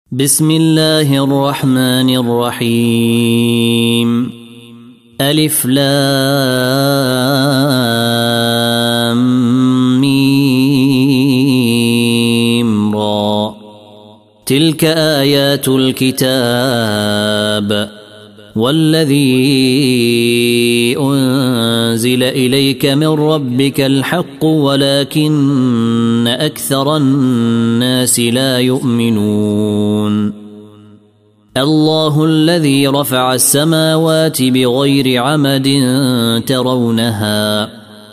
بسم الله الرحمن الرحيم. ألف لام ميم را. تلك آيات الكتاب والذي أنزل إليك من ربك الحق ولكن أكثر الناس لا يؤمنون. الله الذي رفع السماوات بغير عمد ترونها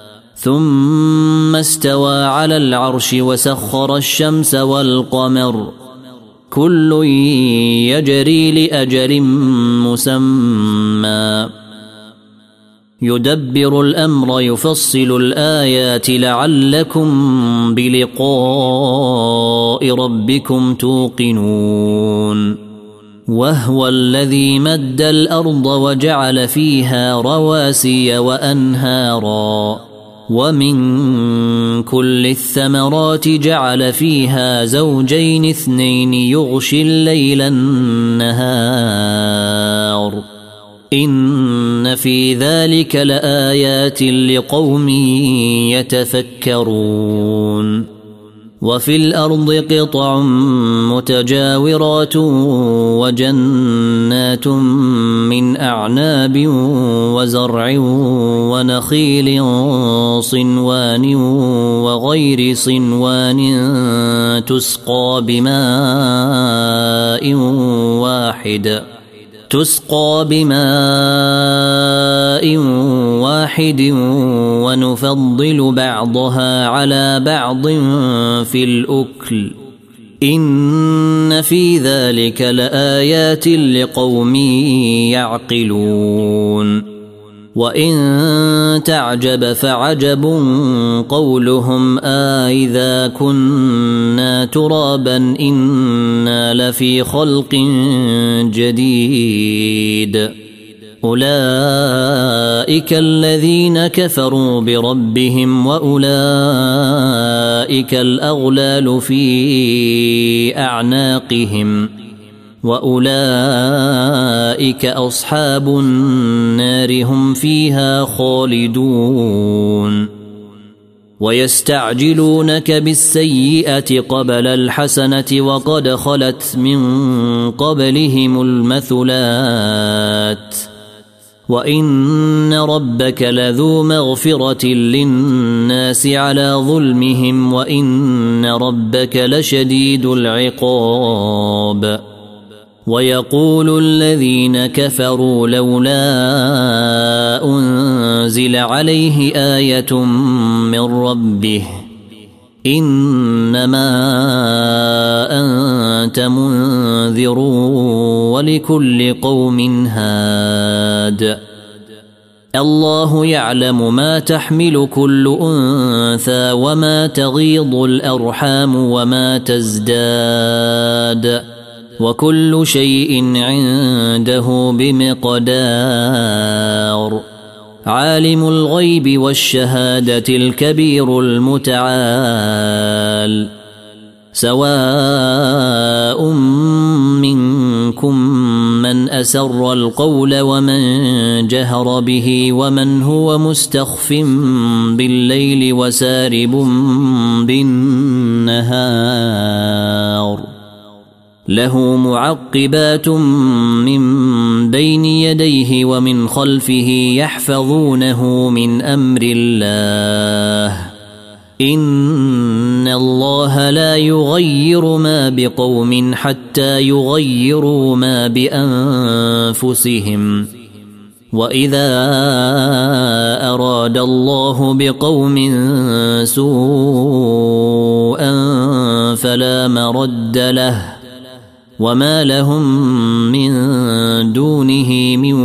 ثم استوى على العرش وسخر الشمس والقمر كل يجري لأجل مسمى يدبر الأمر يفصل الآيات لعلكم بلقاء ربكم توقنون. وهو الذي مد الأرض وجعل فيها رواسي وأنهارا ومن كل الثمرات جعل فيها زوجين اثنين يغشي الليل النهار إن في ذلك لآيات لقوم يتفكرون. وفي الأرض قطع متجاورات وجنات من أعناب وزرع ونخيل صنوان وغير صنوان تسقى بماء واحد ونفضل بعضها على بعض في الأكل إن في ذلك لآيات لقوم يعقلون. وإن تعجب فعجب قولهم أإذا كنا ترابا إنا لفي خلق جديد أولئك الذين كفروا بربهم وأولئك الأغلال في أعناقهم وأولئك أصحاب النار هم فيها خالدون. ويستعجلونك بالسيئة قبل الحسنة وقد خلت من قبلهم المثلات وإن ربك لذو مغفرة للناس على ظلمهم وإن ربك لشديد العقاب. ويقول الذين كفروا لولا أنزل عليه آية من ربه إنما أنت منذر ولكل قوم هاد. الله يعلم ما تحمل كل أنثى وما تغيض الأرحام وما تزداد وكل شيء عنده بمقدار. عالم الغيب والشهادة الكبير المتعال. سواء منكم من أسر القول ومن جهر به ومن هو مستخف بالليل وسارب بالنهار له معقبات من بين يديه ومن خلفه يحفظونه من أمر الله إن الله لا يغير ما بقوم حتى يغيروا ما بأنفسهم وإذا أراد الله بقوم سوءا فلا مرد له وما لهم من دونه من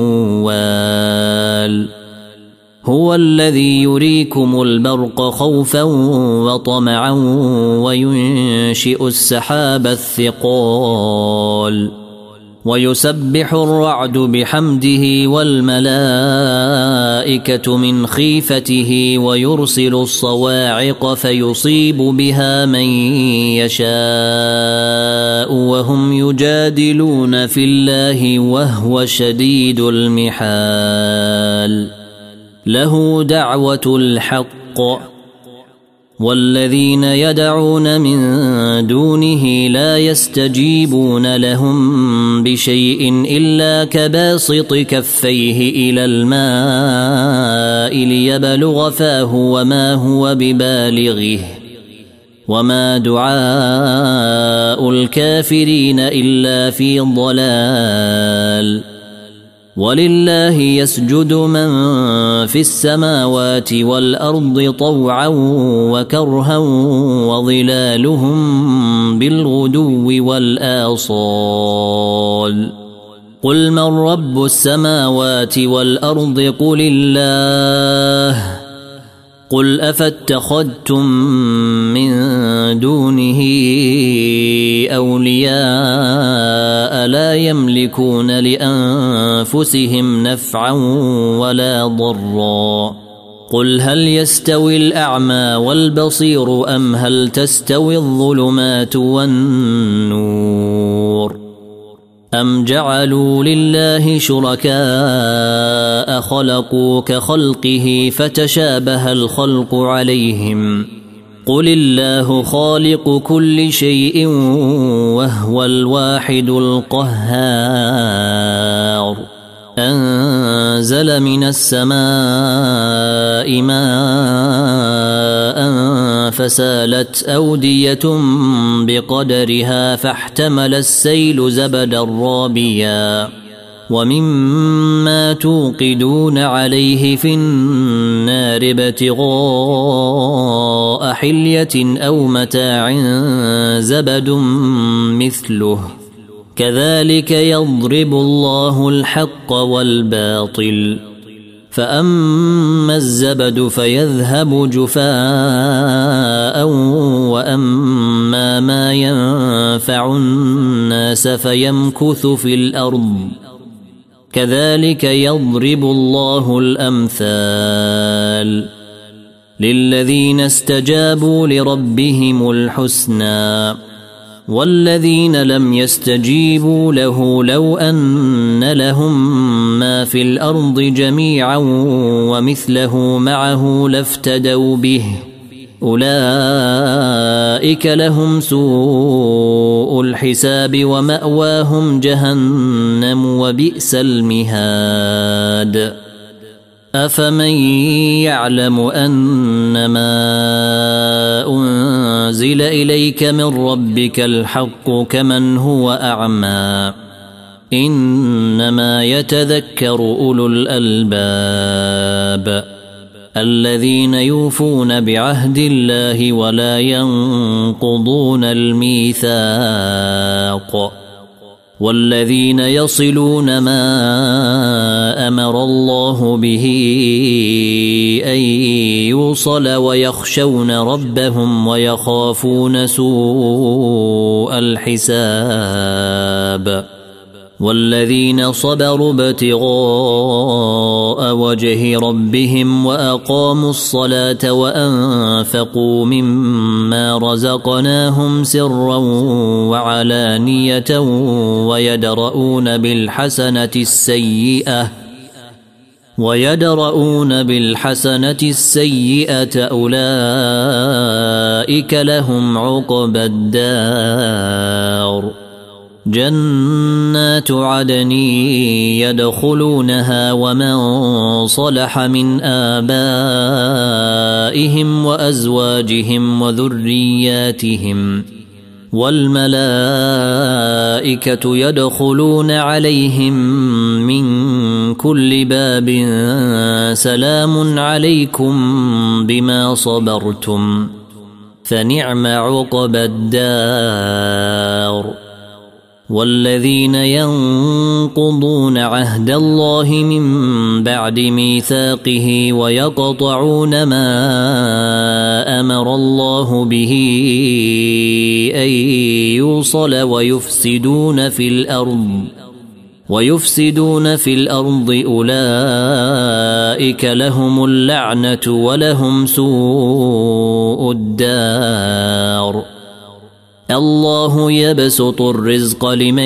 وال. هو الذي يريكم البرق خوفا وطمعا وينشئ السحاب الثقال ويسبح الرعد بحمده والملائكة من خيفته ويرسل الصواعق فيصيب بها من يشاء وهم يجادلون في الله وهو شديد المحال له دعوة الحق والذين يدعون من دونه لا يستجيبون لهم بشيء إلا كباسط كفيه إلى الماء ليبلغ فاه وما هو ببالغه وما دعاء الكافرين إلا في ضلال ولله يسجد من في السماوات والأرض طوعا وكرها وظلالهم بالغدو والآصال قل من رب السماوات والأرض قل الله قل أفاتخذتم من دونه أولياء لا يملكون لأنفسهم نفعا ولا ضرا قل هل يستوي الأعمى والبصير أم هل تستوي الظلمات والنور أم جعلوا لله شركاء خلقوا كخلقه فتشابه الخلق عليهم قل الله خالق كل شيء وهو الواحد القهار أنزل من السماء ماء فسالت أودية بقدرها فاحتمل السيل زبدا رابيا ومما توقدون عليه في النار ابتغاء حلية أو متاع زبد مثله كذلك يضرب الله الحق والباطل فأما الزبد فيذهب جفاء وأما ما ينفع الناس فيمكث في الأرض كذلك يضرب الله الأمثال للذين استجابوا لربهم الحسنى والذين لم يستجيبوا له لو أن لهم ما في الأرض جميعا ومثله معه لافتدوا به أولئك لهم سوء الحساب ومأواهم جهنم وبئس المهاد أفمن يعلم أنما أنزل إليك من ربك الحق كمن هو أعمى إنما يتذكر أولو الألباب الذين يوفون بعهد الله ولا ينقضون الميثاق والذين يصلون ما أمر الله به أن يوصل ويخشون ربهم ويخافون سوء الحساب والذين صبروا ابتغاء وجه ربهم وأقاموا الصلاة وأنفقوا مما رزقناهم سرا وعلانية ويدرؤون بالحسنة السيئة أولئك لهم عقبى الدار جنات عدن يدخلونها ومن صلح من آبائهم وأزواجهم وذرياتهم والملائكة يدخلون عليهم من كل باب سلام عليكم بما صبرتم فنعم عقبى الدار والذين ينقضون عهد الله من بعد ميثاقه ويقطعون ما أمر الله به أن يوصل ويفسدون في الأرض أولئك لهم اللعنة ولهم سوء الدار الله يبسط الرزق لمن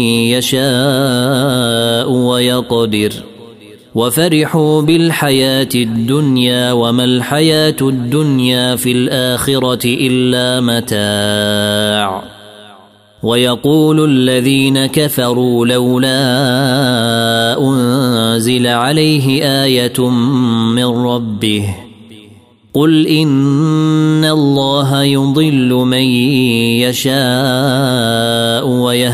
يشاء ويقدر وفرحوا بالحياة الدنيا وما الحياة الدنيا في الآخرة إلا متاع ويقول الذين كفروا لولا أنزل عليه آية من ربه قل إن الله يضل من يشاء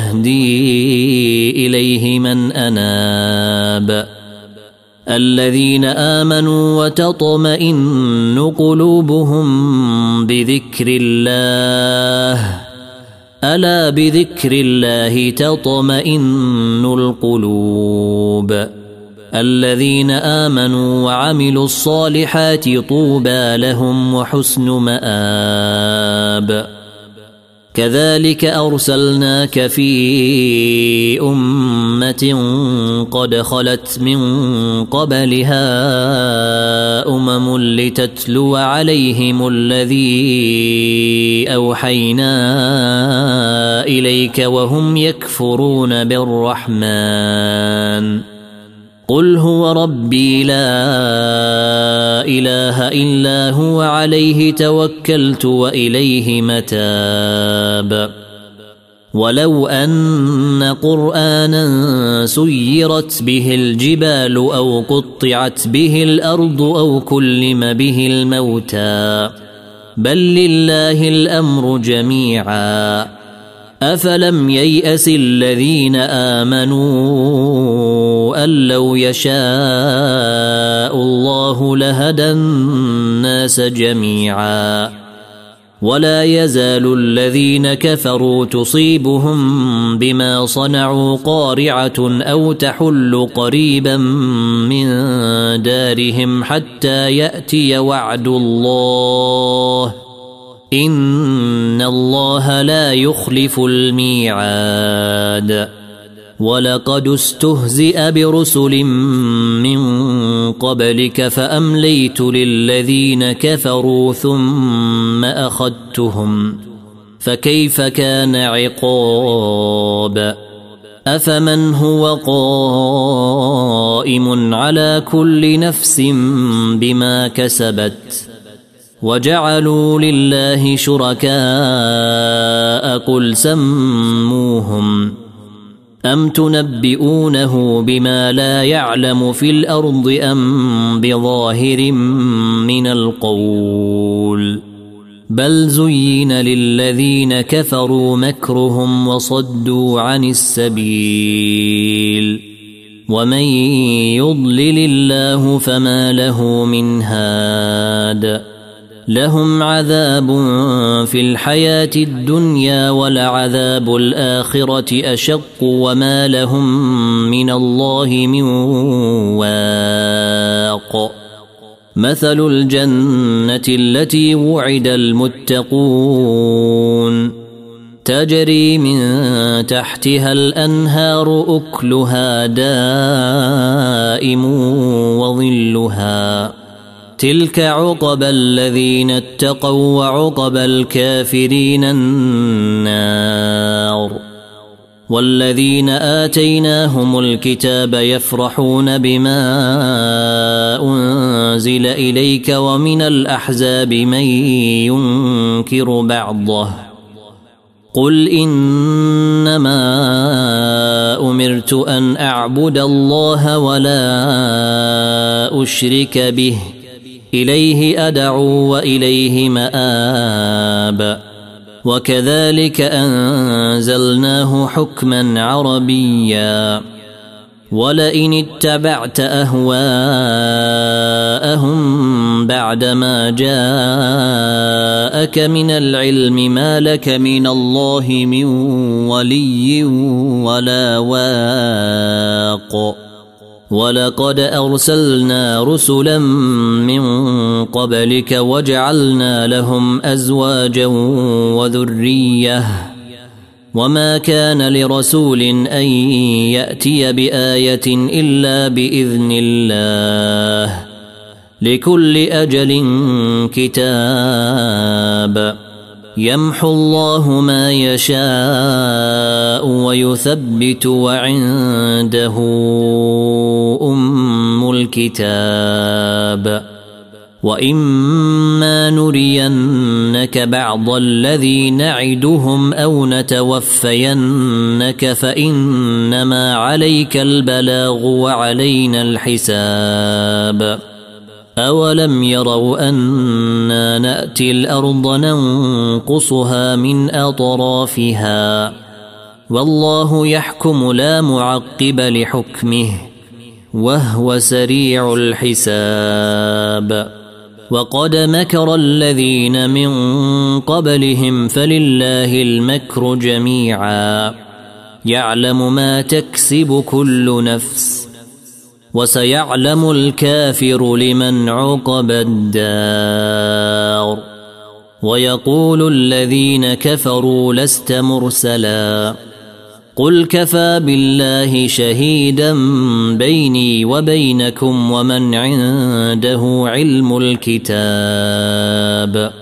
ويهدي إليه من أناب الذين آمنوا وتطمئن قلوبهم بذكر الله ألا بذكر الله تطمئن القلوب الذين آمنوا وعملوا الصالحات طوبى لهم وحسن مآب كذلك أرسلناك في أمة قد خلت من قبلها لتتلو عليهم الذي أوحينا إليك وهم يكفرون بالرحمن قل هو ربي لا إله إلا هو عليه توكلت وإليه متاب ولو أن قرآنا سيرت به الجبال أو قطعت به الأرض أو كلم به الموتى بل لله الأمر جميعا أفلم ييأس الذين آمنوا أن لو يشاء الله لهدى الناس جميعا ولا يزال الذين كفروا تصيبهم بما صنعوا قارعة أو تحل قريبا من دارهم حتى يأتي وعد الله إن الله لا يخلف الميعاد ولقد استهزئ برسل من قبلك فأمليت للذين كفروا ثم أخذتهم فكيف كان عقاب أفمن هو قائم على كل نفس بما كسبت وجعلوا لله شركاء قل سموهم أم تنبئونه بما لا يعلم في الأرض أم بظاهر من القول بل زين للذين كفروا مكرهم وصدوا عن السبيل ومن يضلل الله فما له من هاد لهم عذاب في الحياة الدنيا ولعذاب الآخرة أشق وما لهم من الله من واق مثل الجنة التي وعد المتقون تجري من تحتها الأنهار أكلها دائم وظلها تلك عقبى الذين اتقوا وعقبى الكافرين النار والذين آتيناهم الكتاب يفرحون بما أنزل إليك ومن الأحزاب من ينكر بعضه قل إنما أمرت أن أعبد الله ولا أشرك به إليه أدعو وإليه مآب وكذلك أنزلناه حكما عربيا ولئن اتبعت أهواءهم بعدما جاءك من العلم ما لك من الله من ولي ولا واق ولقد أرسلنا رسلا من قبلك وجعلنا لهم أزواجا وذرية وما كان لرسول أن يأتي بآية إلا بإذن الله لكل أجل كتاب يمحو الله ما يشاء ويثبت وعنده أم الكتاب وإما نرينك بعض الذي نعدهم أو نتوفينك فإنما عليك البلاغ وعلينا الحساب أولم يروا أنا نأتي الأرض ننقصها من أطرافها والله يحكم لا معقب لحكمه وهو سريع الحساب وقد مكر الذين من قبلهم فلله المكر جميعا يعلم ما تكسب كل نفس وسيعلم الكافر لمن عقب الدار ويقول الذين كفروا لست مرسلا قل كفى بالله شهيدا بيني وبينكم ومن عنده علم الكتاب